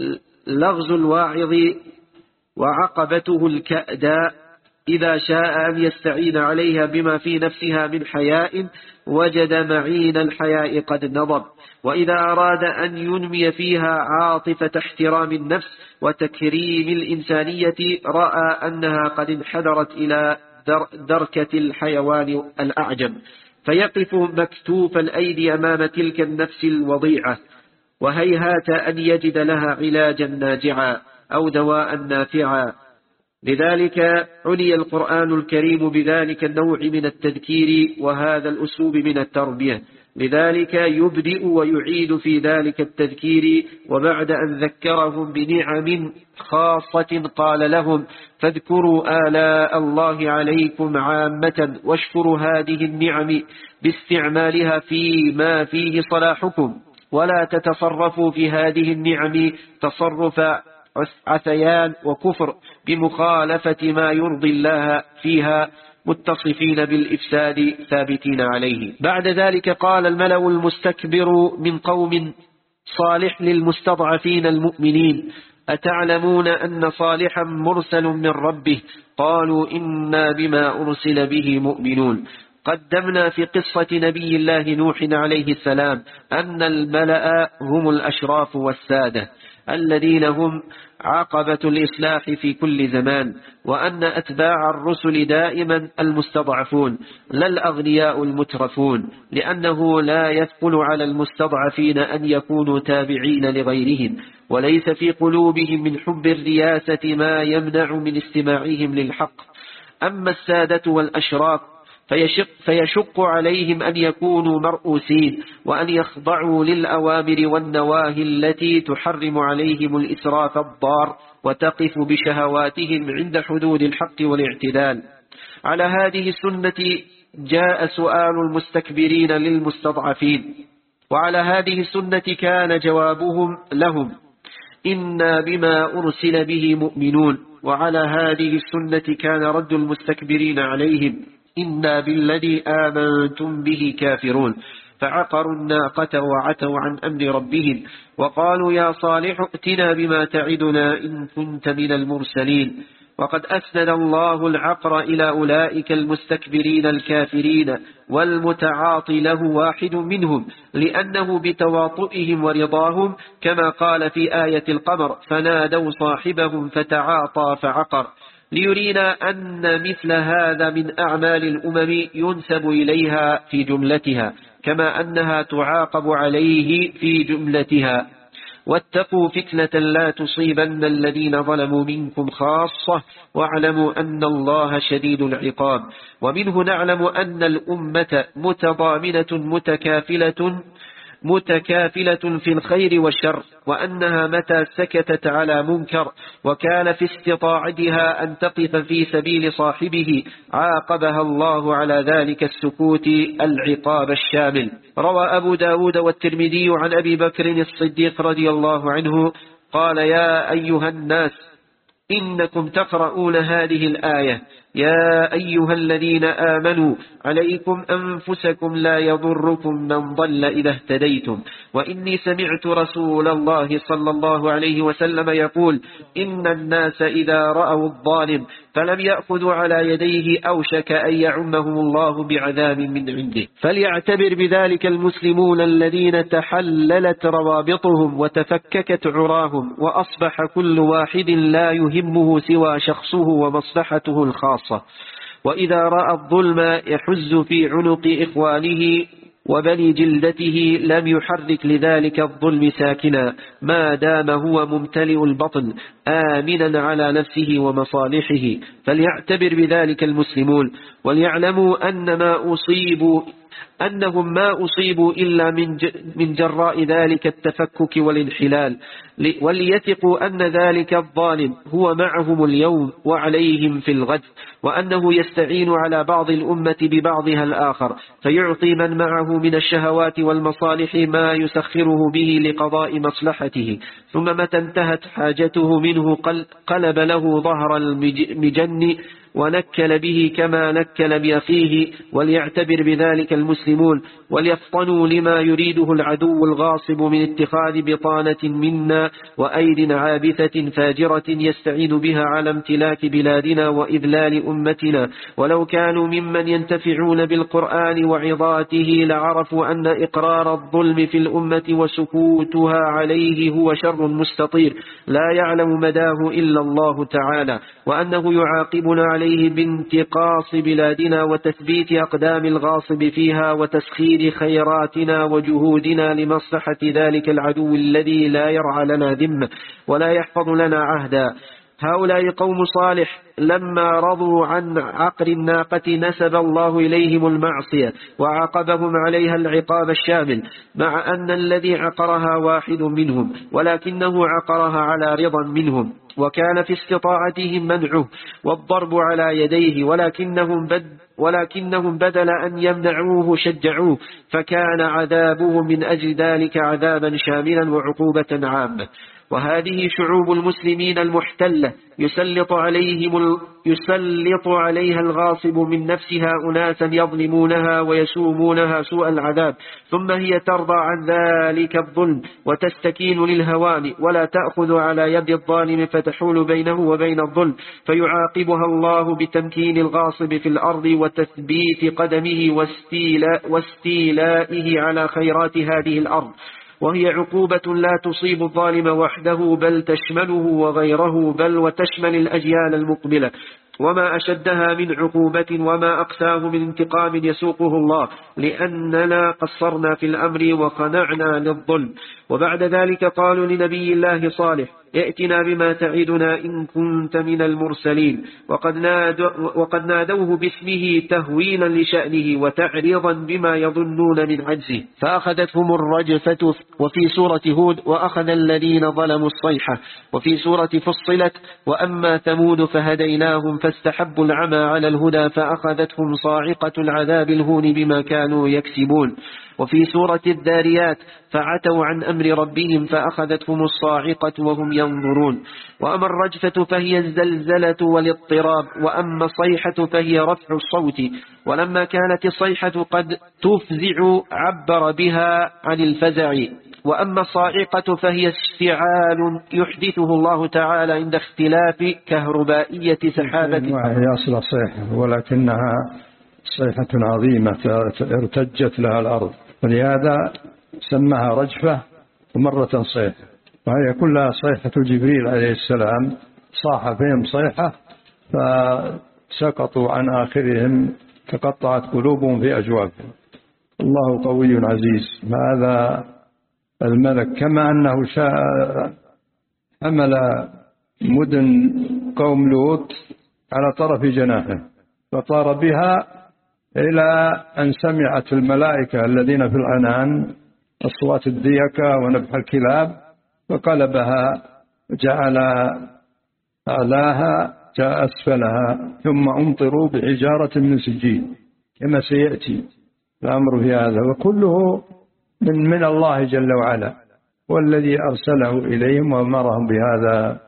لغز الواعظ وعقبته الكأداء، إذا شاء أن يستعين عليها بما في نفسها من حياء وجد معين الحياء قد نضب، وإذا أراد أن ينمي فيها عاطفة احترام النفس وتكريم الإنسانية رأى أنها قد انحدرت إلى دركة الحيوان الأعجم، فيقف مكتوف الأيدي أمام تلك النفس الوضيعة، وهيهات أن يجد لها علاجا ناجعا أو دواء نافعا. لذلك عني القرآن الكريم بذلك النوع من التذكير وهذا الأسلوب من التربية، لذلك يبدئ ويعيد في ذلك التذكير، وبعد أن ذكرهم بنعم خاصة قال لهم فاذكروا آلاء الله عليكم عامة واشكروا هذه النعم باستعمالها فيما فيه صلاحكم، ولا تتصرفوا في هذه النعم تصرف عثيان وكفر بمخالفة ما يرضي الله فيها متصفين بالإفساد ثابتين عليه. بعد ذلك قال الملأ المستكبر من قوم صالح للمستضعفين المؤمنين أتعلمون أن صالحا مرسل من ربه؟ قالوا إنا بما أرسل به مؤمنون. قدمنا في قصة نبي الله نوح عليه السلام أن الملأ هم الأشراف والسادة الذين هم عقبة الإصلاح في كل زمان، وأن أتباع الرسل دائما المستضعفون لا الأغنياء المترفون، لأنه لا يثقل على المستضعفين أن يكونوا تابعين لغيرهم، وليس في قلوبهم من حب الرياسة ما يمنع من استماعهم للحق. أما السادة والأشراف فيشق, فيشق عليهم أن يكونوا مرؤوسين وأن يخضعوا للأوامر والنواهي التي تحرم عليهم الإسراف الضار وتقف بشهواتهم عند حدود الحق والاعتدال. على هذه السنة جاء سؤال المستكبرين للمستضعفين، وعلى هذه السنة كان جوابهم لهم إنا بما أرسل به مؤمنون. وعلى هذه السنة كان رد المستكبرين عليهم إنا بالذي آمنتم به كافرون. فعقروا الناقة وعتوا عن أمر ربهم وقالوا يا صالح ائتنا بما تعدنا إن كنت من المرسلين. وقد أسند الله العقر إلى أولئك المستكبرين الكافرين، والمتعاطي له واحد منهم، لأنه بتواطئهم ورضاهم، كما قال في آية القمر فنادوا صاحبهم فتعاطى فعقر، ليرينا أن مثل هذا من أعمال الأمم ينسب إليها في جملتها، كما أنها تعاقب عليه في جملتها. واتقوا فتنة لا تصيبن الذين ظلموا منكم خاصة واعلموا أن الله شديد العقاب. ومنه نعلم أن الأمة متضامنة متكافلة متكافلة في الخير والشر، وأنها متى سكتت على منكر وكان في استطاعتها أن تقف في سبيل صاحبه عاقبها الله على ذلك السكوت العقاب الشامل. روى أبو داود والترمذي عن أبي بكر الصديق رضي الله عنه قال يا أيها الناس إنكم تقرؤون هذه الآية يا أيها الذين آمنوا عليكم أنفسكم لا يضركم من ضل إذا اهتديتم. وإني سمعت رسول الله صلى الله عليه وسلم يقول إن الناس إذا رأوا الظالم فلم يأخذوا على يديه أوشك أن يعمهم الله بعذاب من عنده. فليعتبر بذلك المسلمون الذين تحللت روابطهم وتفككت عراهم، وأصبح كل واحد لا يهمه سوى شخصه ومصلحته الخاصة، وإذا رأى الظلم يحز في عنق إخوانه وبني جلدته لم يحرك لذلك الظلم ساكنا ما دام هو ممتلئ البطن آمنا على نفسه ومصالحه. فليعتبر بذلك المسلمون وليعلموا أن ما أصيبوا أنهم ما أصيبوا إلا من من جراء ذلك التفكك والانحلال، وليثقوا أن ذلك الظالم هو معهم اليوم وعليهم في الغد، وأنه يستعين على بعض الأمة ببعضها الآخر فيعطي من معه من الشهوات والمصالح ما يسخره به لقضاء مصلحته، ثم متى انتهت حاجته منه قلب له ظهر المجن ونكل به كما نكل بأخيه. وليعتبر بذلك المسلمون وليفطنوا لما يريده العدو الغاصب من اتخاذ بطانة منا وأيد عابثة فاجرة يستعين بها على امتلاك بلادنا وإذلال أمتنا. ولو كانوا ممن ينتفعون بالقرآن وعظاته لعرفوا أن إقرار الظلم في الأمة وسكوتها عليه هو شر مستطير لا يعلم مداه إلا الله تعالى، وأنه يعاقبنا عليه بانتقاص بلادنا وتثبيت أقدام الغاصب فيها وتسخير خيراتنا وجهودنا لمصلحة ذلك العدو الذي لا يرعى لنا ذمة ولا يحفظ لنا عهدا. هؤلاء قوم صالح لما رضوا عن عقر الناقة نسب الله إليهم المعصية وعاقبهم عليها العقاب الشامل، مع أن الذي عقرها واحد منهم ولكنه عقرها على رضا منهم، وكان في استطاعتهم منعه والضرب على يديه، ولكنهم بد ولكنهم بدل أن يمنعوه شجعوه، فكان عذابه من أجل ذلك عذابا شاملا وعقوبة عامة. وهذه شعوب المسلمين المحتلة يسلط عليهم يسلط عليها الغاصب من نفسها أناسا يظلمونها ويسومونها سوء العذاب، ثم هي ترضى عن ذلك الظلم وتستكين للهوان ولا تأخذ على يد الظالم فتحول بينه وبين الظلم، فيعاقبها الله بتمكين الغاصب في الأرض وتثبيت قدمه واستيلاء واستيلائه على خيرات هذه الأرض، وهي عقوبة لا تصيب الظالم وحده بل تشمله وغيره، بل وتشمل الأجيال المقبلة. وما أشدها من عقوبة وما أقساه من انتقام يسوقه الله، لأننا قصرنا في الأمر وخنعنا للظلم. وبعد ذلك قالوا لنبي الله صالح: ائتنا بما تعدنا إن كنت من المرسلين، وقد, نادو وقد نادوه باسمه تهويلا لشأنه وتعريضا بما يظنون من عجزه، فأخذتهم الرجفة. وفي سورة هود: وأخذ الذين ظلموا الصيحة. وفي سورة فصلت: وأما ثمود فهديناهم فاستحبوا العمى على الهدى فأخذتهم صاعقة العذاب الهون بما كانوا يكسبون. وفي سورة الذاريات: فعتوا عن أمر ربهم فأخذتهم الصاعقة وهم ينظرون. وأما الرجفة فهي الزلزلة والاضطراب، وأما الصيحة فهي رفع الصوت. ولما كانت الصيحة قد تفزع عبر بها عن الفزع. وأما الصاعقة فهي اشتعال يحدثه الله تعالى عند اختلاف كهربائية سحابة. وهي أصل صيحة، ولكنها صيحة عظيمة ارتجت لها الأرض، ولهذا سماها رجفة ومرة صيحة، وهي كلها صيحة جبريل عليه السلام، صاح فيهم صيحة فسقطوا عن آخرهم تقطعت قلوبهم في أجوافهم. الله قوي عزيز. هذا الملك كما أنه شاء حمل مدن قوم لوط على طرف جناحه فطار بها إلى أن سمعت الملائكة الذين في العنان أصوات الديكة ونبح الكلاب فقلبها جعل أعلاها جاء أسفلها، ثم أمطروا بحجارة من سجيل كما سيأتي الأمر في هذا. وكله من من الله جل وعلا، والذي أرسله إليهم وأمرهم بهذا،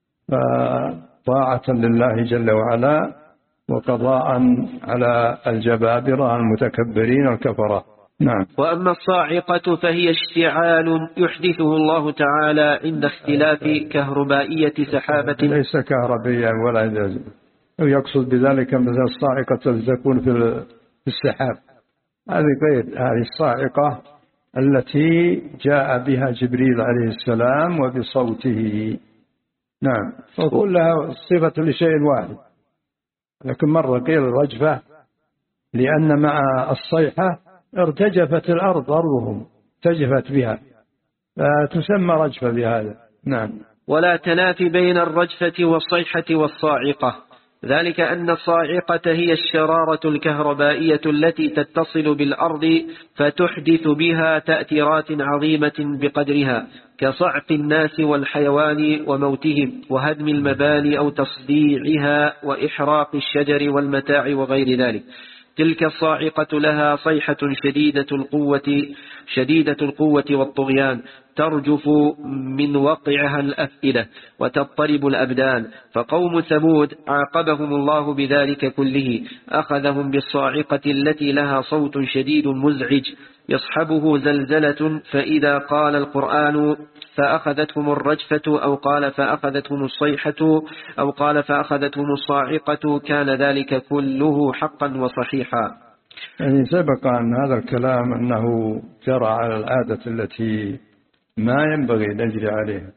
طاعة لله جل وعلا وقضاء على الجبابرة المتكبرين الكفرة. نعم. وأما الصاعقة فهي اشتعال يحدثه الله تعالى عند اختلاف كهربائية سحابة، ليس كهربيا ولا جاز، يقصد بذلك مثل الصاعقة التي تكون في السحاب، هذه غير هذه الصاعقة التي جاء بها جبريل عليه السلام وبصوته. نعم. وكلها صفة لشيء واحد، لكن مرة قيل رجفة لأن مع الصيحة ارتجفت الأرض، أرضهم ارتجفت بها فتسمى رجفة بهذا. نعم. ولا تنافي بين الرجفة والصيحة والصاعقة، ذلك أن الصاعقة هي الشرارة الكهربائية التي تتصل بالأرض فتحدث بها تأثيرات عظيمة بقدرها، كصعق الناس والحيوان وموتهم وهدم المباني أو تصديعها وإحراق الشجر والمتاع وغير ذلك. تلك الصاعقة لها صيحة شديدة القوة شديدة القوة والطغيان، ترجف من وقعها الأفئدة وتضطرب الأبدان. فقوم ثمود عاقبهم الله بذلك كله، أخذهم بالصاعقة التي لها صوت شديد مزعج يصحبه زلزلة، فإذا قال القرآن فأخذتهم الرجفة أو قال فأخذتهم الصيحة أو قال فأخذتهم الصاعقة كان ذلك كله حقا وصحيحا. يعني سبق أن هذا الكلام أنه جرى على العادة التي ما ينبغي نجري عليها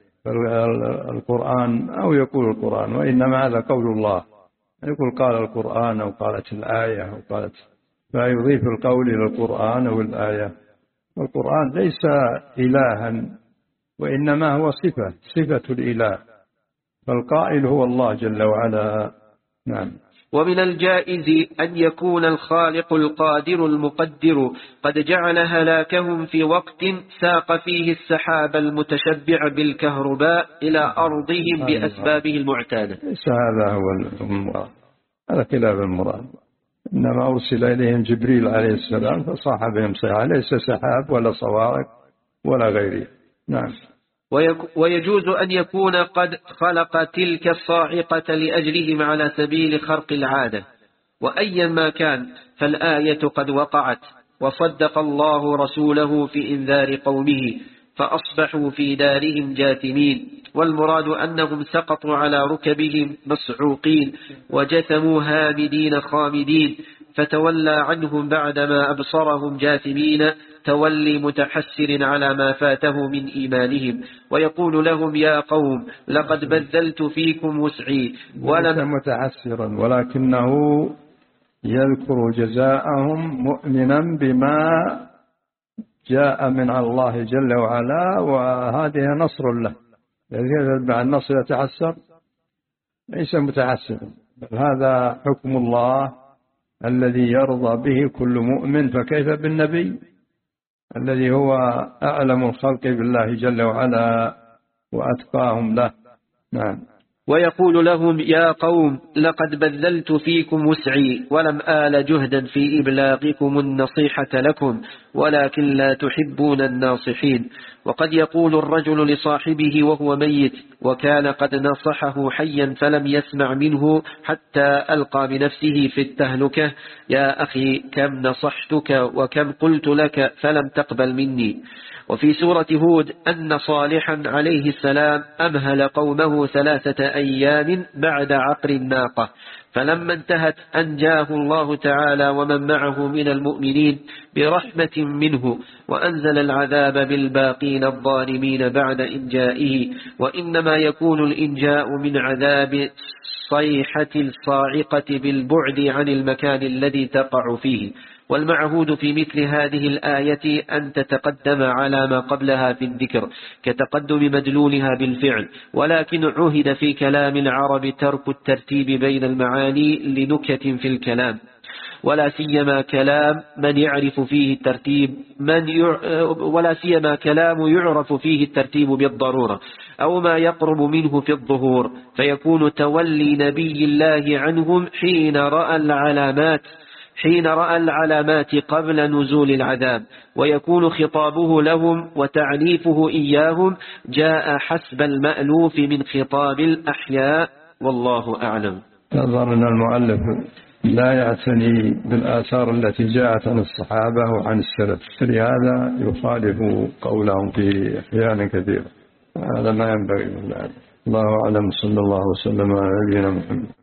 القرآن أو يقول القرآن، وإنما هذا قول الله، يقول قال القرآن أو قالت الآية أو قالت، فيضيف القول إلى القرآن أو الآية. والقرآن ليس إلها وإنما هو صفة صفة الإله، فالقائل هو الله جل وعلا. نعم. ومن الجائز أن يكون الخالق القادر المقدر قد جعل هلاكهم في وقت ساق فيه السحاب المتشبع بالكهرباء إلى أرضهم بأسبابه المعتادة. ليس هذا هو المراد، هذا خلاف المراد، إنما أرسل إليهم جبريل عليه السلام فصاح بهم صيحة، ليس سحاب ولا صواعق ولا غيره. نعم. ويجوز أن يكون قد خلق تلك الصاعقة لأجلهم على سبيل خرق العادة. وأيا ما كان فالآية قد وقعت، وصدق الله رسوله في إنذار قومه فأصبحوا في دارهم جاثمين. والمراد أنهم سقطوا على ركبهم مصعوقين وجثموا هامدين خامدين، فتولى عنهم بعدما أبصرهم جاثمين تولي متحسر على ما فاته من إيمانهم، ويقول لهم يا قوم لقد بذلت فيكم وسعي ولم متحسرا، ولكنه يذكر جزاءهم مؤمنا بما جاء من الله جل وعلا، وهذه نصر له. مع النصر يتحسر؟ ليس متحسرا، بل هذا حكم الله الذي يرضى به كل مؤمن، فكيف بالنبي الذي هو أعلم الخلق بالله جل وعلا وأتقاهم له. نعم. ويقول لهم يا قوم لقد بذلت فيكم وسعي ولم آل جهدا في إبلاغكم النصيحة لكم ولكن لا تحبون الناصحين. وقد يقول الرجل لصاحبه وهو ميت وكان قد نصحه حيا فلم يسمع منه حتى ألقى بنفسه في التهلكة يا أخي كم نصحتك وكم قلت لك فلم تقبل مني. وفي سورة هود أن صالحا عليه السلام أمهل قومه ثلاثة أيام بعد عقر الناقة، فلما انتهت أنجاه الله تعالى ومن معه من المؤمنين برحمة منه، وأنزل العذاب بالباقين الظالمين بعد إنجائه. وإنما يكون الإنجاء من عذاب صيحة الصاعقة بالبعد عن المكان الذي تقع فيه. والمعهود في مثل هذه الآية أن تتقدم على ما قبلها في الذكر كتقدم مدلولها بالفعل، ولكن عهد في كلام العرب ترك الترتيب بين المعاني لنكت في الكلام، ولا سيما كلام من يعرف فيه الترتيب من يع... ولا سيما كلام يعرف فيه الترتيب بالضرورة أو ما يقرب منه في الظهور، فيكون تولي نبي الله عنهم حين رأى العلامات حين رأى العلامات قبل نزول العذاب، ويكون خطابه لهم وتعنيفه إياهم جاء حسب المألوف من خطاب الأحياء، والله أعلم. نظر أن المؤلف لا يعتني بالآثار التي جاءت عن الصحابة وعن السلف، لهذا يخالف قولهم في أحيان كثيرة. هذا ما ينبغي. الله أعلم. صلى الله وسلم على نبينا محمد.